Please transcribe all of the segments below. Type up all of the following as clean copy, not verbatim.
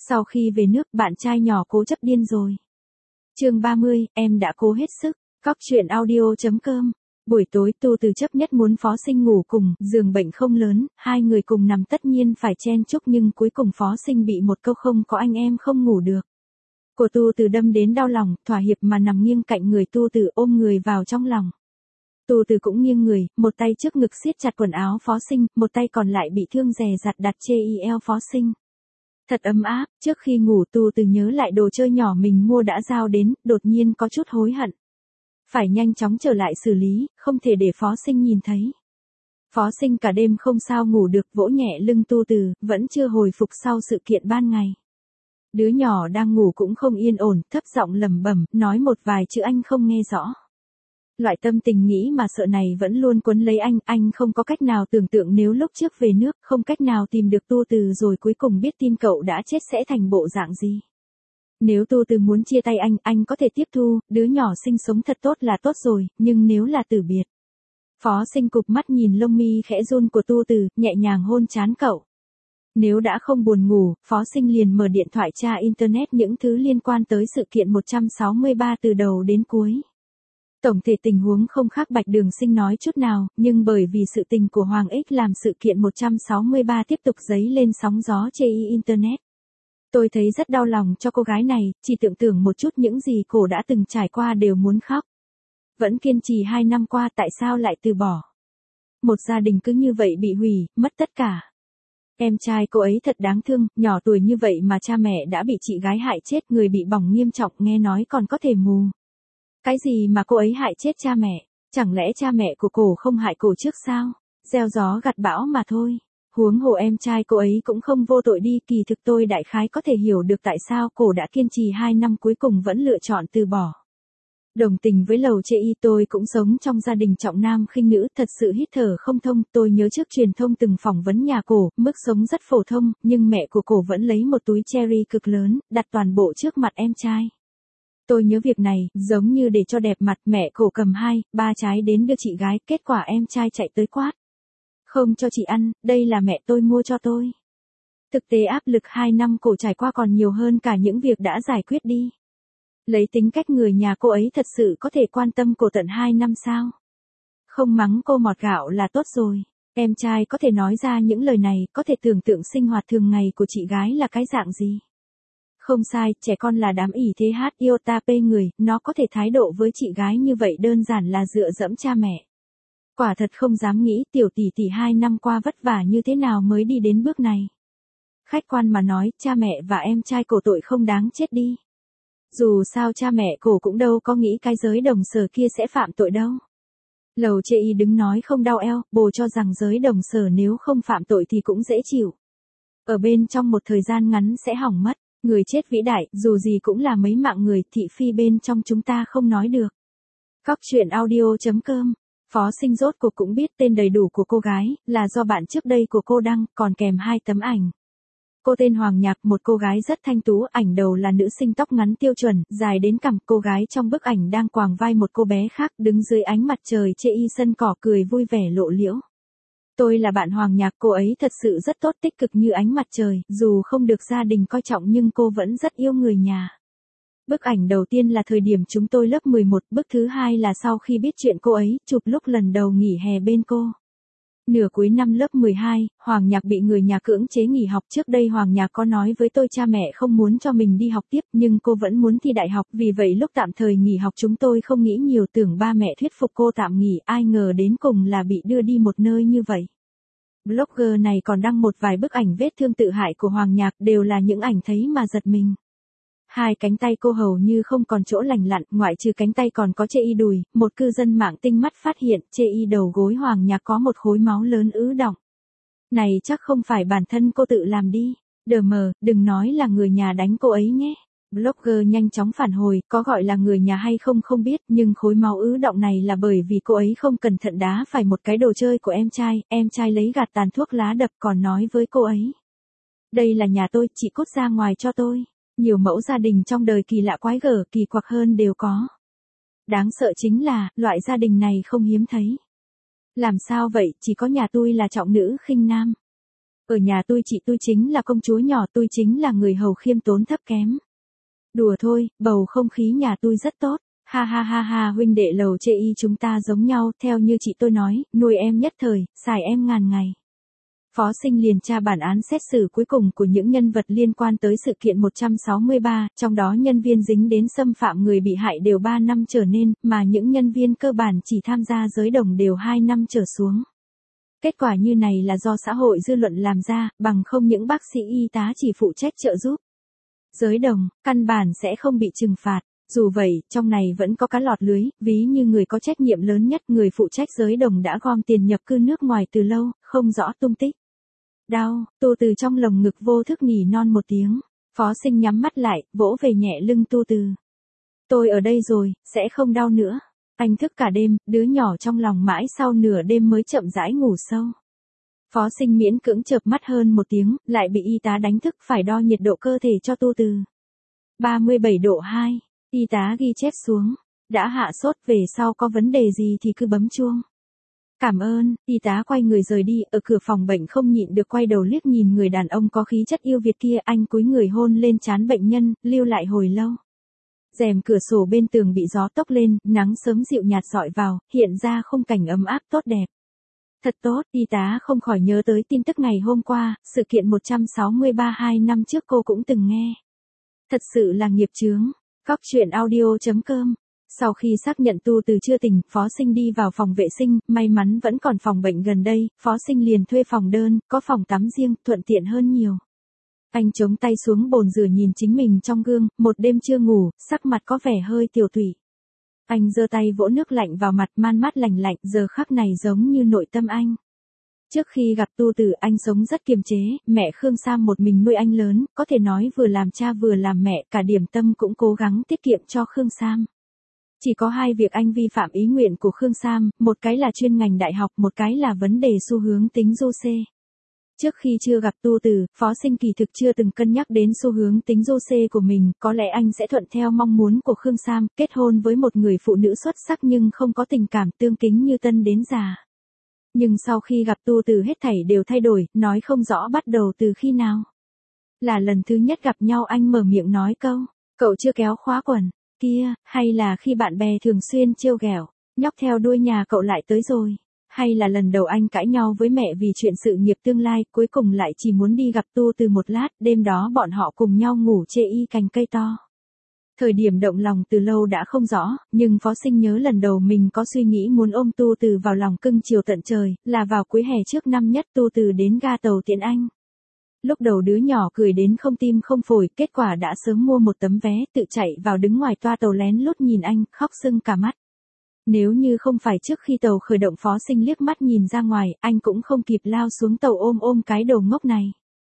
Sau khi về nước, bạn trai nhỏ cố chấp điên rồi. Chương 30, em đã cố hết sức. Cóc truyện audio.com. Buổi tối Tu Từ chấp nhất muốn Phó Sinh ngủ cùng, giường bệnh không lớn, hai người cùng nằm tất nhiên phải chen chúc nhưng cuối cùng Phó Sinh bị một câu không có anh em không ngủ được. Của Tu Từ đâm đến đau lòng, thỏa hiệp mà nằm nghiêng cạnh người Tu Từ ôm người vào trong lòng. Tu Từ cũng nghiêng người, một tay trước ngực siết chặt quần áo Phó Sinh, một tay còn lại bị thương dè dặt đặt trên eo Phó Sinh. Thật ấm áp, trước khi ngủ Tu Từ nhớ lại đồ chơi nhỏ mình mua đã giao đến, đột nhiên có chút hối hận. Phải nhanh chóng trở lại xử lý, không thể để Phó Sinh nhìn thấy. Phó Sinh cả đêm không sao ngủ được, vỗ nhẹ lưng Tu Từ, vẫn chưa hồi phục sau sự kiện ban ngày. Đứa nhỏ đang ngủ cũng không yên ổn, thấp giọng lẩm bẩm, nói một vài chữ anh không nghe rõ. Loại tâm tình nghĩ mà sợ này vẫn luôn quấn lấy anh không có cách nào tưởng tượng nếu lúc trước về nước, không cách nào tìm được Tu Từ rồi cuối cùng biết tin cậu đã chết sẽ thành bộ dạng gì. Nếu Tu Từ muốn chia tay anh có thể tiếp thu, đứa nhỏ sinh sống thật tốt là tốt rồi, nhưng nếu là từ biệt. Phó Sinh cụp mắt nhìn lông mi khẽ run của Tu Từ, nhẹ nhàng hôn trán cậu. Nếu đã không buồn ngủ, Phó Sinh liền mở điện thoại tra internet những thứ liên quan tới sự kiện 163 từ đầu đến cuối. Tổng thể tình huống không khác Bạch Đường Sinh nói chút nào, nhưng bởi vì sự tình của Hoàng Ích làm sự kiện 163 tiếp tục dấy lên sóng gió trên internet. Tôi thấy rất đau lòng cho cô gái này, chỉ tưởng tượng một chút những gì cô đã từng trải qua đều muốn khóc. Vẫn kiên trì 2 năm qua tại sao lại từ bỏ. Một gia đình cứ như vậy bị hủy, mất tất cả. Em trai cô ấy thật đáng thương, nhỏ tuổi như vậy mà cha mẹ đã bị chị gái hại chết, người bị bỏng nghiêm trọng nghe nói còn có thể mù. Cái gì mà cô ấy hại chết cha mẹ, chẳng lẽ cha mẹ của cô không hại cô trước sao? Gieo gió gặt bão mà thôi. Huống hồ em trai cô ấy cũng không vô tội đi, kỳ thực tôi đại khái có thể hiểu được tại sao cô đã kiên trì 2 năm cuối cùng vẫn lựa chọn từ bỏ. Đồng tình với Lầu Chê Y, tôi cũng sống trong gia đình trọng nam khinh nữ, thật sự hít thở không thông. Tôi nhớ trước truyền thông từng phỏng vấn nhà cô, mức sống rất phổ thông, nhưng mẹ của cô vẫn lấy một túi cherry cực lớn, đặt toàn bộ trước mặt em trai. Tôi nhớ việc này, giống như để cho đẹp mặt, mẹ cô cầm 2, 3 trái đến đưa chị gái, kết quả em trai chạy tới quát. Không cho chị ăn, đây là mẹ tôi mua cho tôi. Thực tế áp lực 2 năm cô trải qua còn nhiều hơn cả những việc đã giải quyết đi. Lấy tính cách người nhà cô ấy thật sự có thể quan tâm cô tận 2 năm sao? Không mắng cô mọt gạo là tốt rồi. Em trai có thể nói ra những lời này, có thể tưởng tượng sinh hoạt thường ngày của chị gái là cái dạng gì. Không sai, trẻ con là đám ỷ thế hát iota p người, nó có thể thái độ với chị gái như vậy đơn giản là dựa dẫm cha mẹ. Quả thật không dám nghĩ tiểu tỷ tỷ 2 năm qua vất vả như thế nào mới đi đến bước này. Khách quan mà nói, cha mẹ và em trai cổ tội không đáng chết đi. Dù sao cha mẹ cổ cũng đâu có nghĩ cái giới đồng sở kia sẽ phạm tội đâu. Lầu Chê Y đứng nói không đau eo, bồ cho rằng giới đồng sở nếu không phạm tội thì cũng dễ chịu. Ở bên trong một thời gian ngắn sẽ hỏng mất. Người chết vĩ đại, dù gì cũng là mấy mạng người, thị phi bên trong chúng ta không nói được. Cóc truyện audio.com. Phó Sinh rốt cuộc cũng biết tên đầy đủ của cô gái, là do bạn trước đây của cô đăng, còn kèm 2 tấm ảnh. Cô tên Hoàng Nhạc, một cô gái rất thanh tú, ảnh đầu là nữ sinh tóc ngắn tiêu chuẩn, dài đến cằm, cô gái trong bức ảnh đang quàng vai một cô bé khác, đứng dưới ánh mặt trời chê y sân cỏ cười vui vẻ lộ liễu. Tôi là bạn Hoàng Nhạc, cô ấy thật sự rất tốt, tích cực như ánh mặt trời, dù không được gia đình coi trọng nhưng cô vẫn rất yêu người nhà. Bức ảnh đầu tiên là thời điểm chúng tôi lớp 11, bức thứ 2 là sau khi biết chuyện cô ấy, chụp lúc lần đầu nghỉ hè bên cô. Nửa cuối năm lớp 12, Hoàng Nhạc bị người nhà cưỡng chế nghỉ học. Trước đây Hoàng Nhạc có nói với tôi cha mẹ không muốn cho mình đi học tiếp, nhưng cô vẫn muốn thi đại học, vì vậy lúc tạm thời nghỉ học chúng tôi không nghĩ nhiều, tưởng ba mẹ thuyết phục cô tạm nghỉ, ai ngờ đến cùng là bị đưa đi một nơi như vậy. Blogger này còn đăng một vài bức ảnh vết thương tự hại của Hoàng Nhạc, đều là những ảnh thấy mà giật mình. 2 cánh tay cô hầu như không còn chỗ lành lặn, ngoại trừ cánh tay còn có chê y đùi, một cư dân mạng tinh mắt phát hiện chê y đầu gối Hoàng Nhạc có một khối máu lớn ứ đọng. Này chắc không phải bản thân cô tự làm đi. Đờ mờ, đừng nói là người nhà đánh cô ấy nhé. Blogger nhanh chóng phản hồi, có gọi là người nhà hay không biết, nhưng khối máu ứ đọng này là bởi vì cô ấy không cẩn thận đá phải một cái đồ chơi của em trai lấy gạt tàn thuốc lá đập còn nói với cô ấy. Đây là nhà tôi, chị cút ra ngoài cho tôi. Nhiều mẫu gia đình trong đời kỳ lạ quái gở, kỳ quặc hơn đều có. Đáng sợ chính là, loại gia đình này không hiếm thấy. Làm sao vậy, chỉ có nhà tôi là trọng nữ khinh nam. Ở nhà chị tôi chính là công chúa nhỏ, tôi chính là người hầu khiêm tốn thấp kém. Đùa thôi, bầu không khí nhà tôi rất tốt. Ha ha ha ha, huynh đệ lầu chê y chúng ta giống nhau, theo như chị tôi nói, nuôi em nhất thời, xài em ngàn ngày. Phó Sinh liền tra bản án xét xử cuối cùng của những nhân vật liên quan tới sự kiện 163, trong đó nhân viên dính đến xâm phạm người bị hại đều 3 năm trở lên, mà những nhân viên cơ bản chỉ tham gia giới đồng đều 2 năm trở xuống. Kết quả như này là do xã hội dư luận làm ra, bằng không những bác sĩ y tá chỉ phụ trách trợ giúp. Giới đồng, căn bản sẽ không bị trừng phạt. Dù vậy, trong này vẫn có cá lọt lưới, ví như người có trách nhiệm lớn nhất, người phụ trách giới đồng đã gom tiền nhập cư nước ngoài từ lâu, không rõ tung tích. Đau, Tu Từ trong lồng ngực vô thức nỉ non một tiếng. Phó Sinh nhắm mắt lại, vỗ về nhẹ lưng Tu Từ. Tôi ở đây rồi, sẽ không đau nữa. Anh thức cả đêm, đứa nhỏ trong lòng mãi sau nửa đêm mới chậm rãi ngủ sâu. Phó Sinh miễn cưỡng chợp mắt hơn một tiếng, lại bị y tá đánh thức phải đo nhiệt độ cơ thể cho Tu Từ. 37 độ 2, y tá ghi chép xuống. Đã hạ sốt, về sau có vấn đề gì thì cứ bấm chuông. Cảm ơn, y tá quay người rời đi, ở cửa phòng bệnh không nhịn được quay đầu liếc nhìn người đàn ông có khí chất yêu Việt kia, anh cúi người hôn lên trán bệnh nhân, lưu lại hồi lâu. Rèm cửa sổ bên tường bị gió tốc lên, nắng sớm dịu nhạt rọi vào, hiện ra khung cảnh ấm áp tốt đẹp. Thật tốt, y tá không khỏi nhớ tới tin tức ngày hôm qua, sự kiện 163 2 năm trước cô cũng từng nghe. Thật sự là nghiệp chướng. Cóc truyện audio.com. Sau khi xác nhận Tu Từ chưa tỉnh, Phó Sinh đi vào phòng vệ sinh, may mắn vẫn còn phòng bệnh gần đây, Phó Sinh liền thuê phòng đơn, có phòng tắm riêng, thuận tiện hơn nhiều. Anh chống tay xuống bồn rửa nhìn chính mình trong gương, một đêm chưa ngủ, sắc mặt có vẻ hơi tiều tụy. Anh giơ tay vỗ nước lạnh vào mặt, man mát lành lạnh, giờ khắc này giống như nội tâm anh. Trước khi gặp Tu Từ anh sống rất kiềm chế, mẹ Khương Sam một mình nuôi anh lớn, có thể nói vừa làm cha vừa làm mẹ, cả điểm tâm cũng cố gắng tiết kiệm cho Khương Sam. Chỉ có 2 việc anh vi phạm ý nguyện của Khương Sam, một cái là chuyên ngành đại học, một cái là vấn đề xu hướng tính du xê. Trước khi chưa gặp Tu Từ, Phó Sinh kỳ thực chưa từng cân nhắc đến xu hướng tính du xê của mình, có lẽ anh sẽ thuận theo mong muốn của Khương Sam, kết hôn với một người phụ nữ xuất sắc nhưng không có tình cảm tương kính như tân đến già. Nhưng sau khi gặp Tu Từ hết thảy đều thay đổi, nói không rõ bắt đầu từ khi nào. Là lần thứ nhất gặp nhau anh mở miệng nói câu, cậu chưa kéo khóa quần, kia, hay là khi bạn bè thường xuyên trêu ghẹo, nhóc theo đuôi nhà cậu lại tới rồi. Hay là lần đầu anh cãi nhau với mẹ vì chuyện sự nghiệp tương lai, cuối cùng lại chỉ muốn đi gặp Tu Từ một lát, đêm đó bọn họ cùng nhau ngủ chê y cành cây to. Thời điểm động lòng từ lâu đã không rõ, nhưng Phó Sinh nhớ lần đầu mình có suy nghĩ muốn ôm Tu Từ vào lòng cưng chiều tận trời, là vào cuối hè trước năm nhất Tu Từ đến ga tàu tiễn anh. Lúc đầu đứa nhỏ cười đến không tim không phổi, kết quả đã sớm mua một tấm vé, tự chạy vào đứng ngoài toa tàu lén lút nhìn anh, khóc sưng cả mắt. Nếu như không phải trước khi tàu khởi động Phó Sinh liếc mắt nhìn ra ngoài, anh cũng không kịp lao xuống tàu ôm cái đồ ngốc này.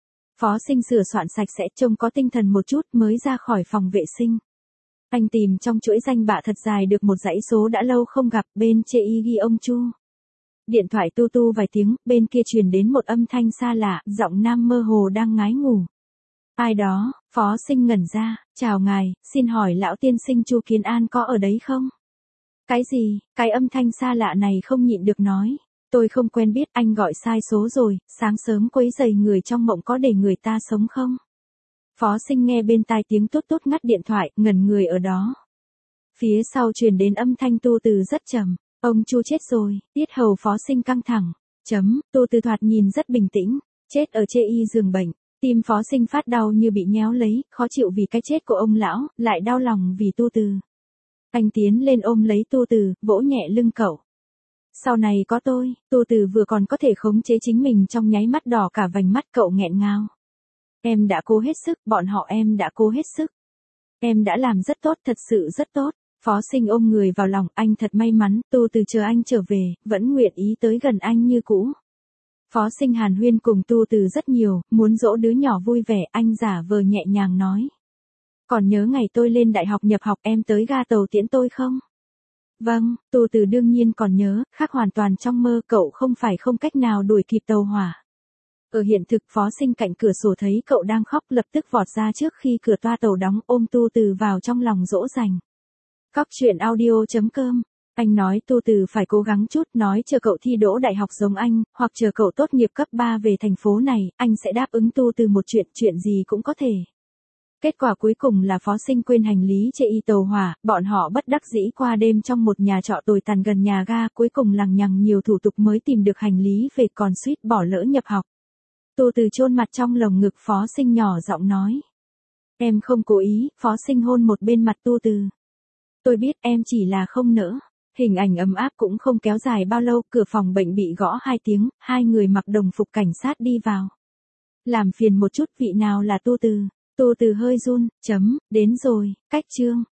Phó Sinh sửa soạn sạch sẽ, trông có tinh thần một chút mới ra khỏi phòng vệ sinh. Anh tìm trong chuỗi danh bạ thật dài được một dãy số đã lâu không gặp, bên chê y ghi ông Chu. Điện thoại tu tu vài tiếng, bên kia truyền đến một âm thanh xa lạ, giọng nam mơ hồ đang ngái ngủ. Ai đó? Phó Sinh ngẩn ra, chào ngài, xin hỏi lão tiên sinh Chu Kiến An có ở đấy không? Cái gì? Cái âm thanh xa lạ này không nhịn được nói. Tôi không quen biết, anh gọi sai số rồi, sáng sớm quấy rầy người trong mộng có để người ta sống không? Phó Sinh nghe bên tai tiếng tốt tốt ngắt điện thoại, ngẩn người ở đó. Phía sau truyền đến âm thanh Tu Từ rất trầm. Ông Chu chết rồi, tiết hầu Phó Sinh căng thẳng. Tu Từ thoạt nhìn rất bình tĩnh, chết ở chê y giường bệnh. Tim Phó Sinh phát đau như bị nhéo lấy, khó chịu vì cái chết của ông lão, lại đau lòng vì Tu Từ. Anh tiến lên ôm lấy Tu Từ, vỗ nhẹ lưng cậu. Sau này có tôi, Tu Từ vừa còn có thể khống chế chính mình trong nháy mắt đỏ cả vành mắt cậu nghẹn ngào. Em đã cố hết sức, bọn họ em đã cố hết sức. Em đã làm rất tốt, thật sự rất tốt. Phó Sinh ôm người vào lòng, anh thật may mắn, Tu Từ chờ anh trở về, vẫn nguyện ý tới gần anh như cũ. Phó Sinh hàn huyên cùng Tu Từ rất nhiều, muốn dỗ đứa nhỏ vui vẻ, anh giả vờ nhẹ nhàng nói. Còn nhớ ngày tôi lên đại học nhập học em tới ga tàu tiễn tôi không? Vâng, Tu Từ đương nhiên còn nhớ, khác hoàn toàn trong mơ, cậu không phải không cách nào đuổi kịp tàu hỏa. Ở hiện thực Phó Sinh cạnh cửa sổ thấy cậu đang khóc lập tức vọt ra trước khi cửa toa tàu đóng ôm Tu Từ vào trong lòng dỗ dành. Cóc truyện audio.com Anh nói Tô Từ phải cố gắng chút, nói chờ cậu thi đỗ đại học giống anh, hoặc chờ cậu tốt nghiệp cấp 3 về thành phố này, anh sẽ đáp ứng Tô Từ một chuyện gì cũng có thể. Kết quả cuối cùng là phó sinh quên hành lý trên y tàu hỏa, bọn họ bất đắc dĩ qua đêm trong một nhà trọ tồi tàn gần nhà ga, cuối cùng lằng nhằng nhiều thủ tục mới tìm được hành lý về, còn suýt bỏ lỡ nhập học. Tô Từ chôn mặt trong lồng ngực phó sinh nhỏ giọng nói. Em không cố ý, phó sinh hôn một bên mặt Tô Từ. Tôi biết em chỉ là không nỡ. Hình ảnh ấm áp cũng không kéo dài bao lâu, cửa phòng bệnh bị gõ 2 tiếng, 2 người mặc đồng phục cảnh sát đi vào. Làm phiền một chút, vị nào là Tô Từ? Tô Từ hơi run, đến rồi, cách chương.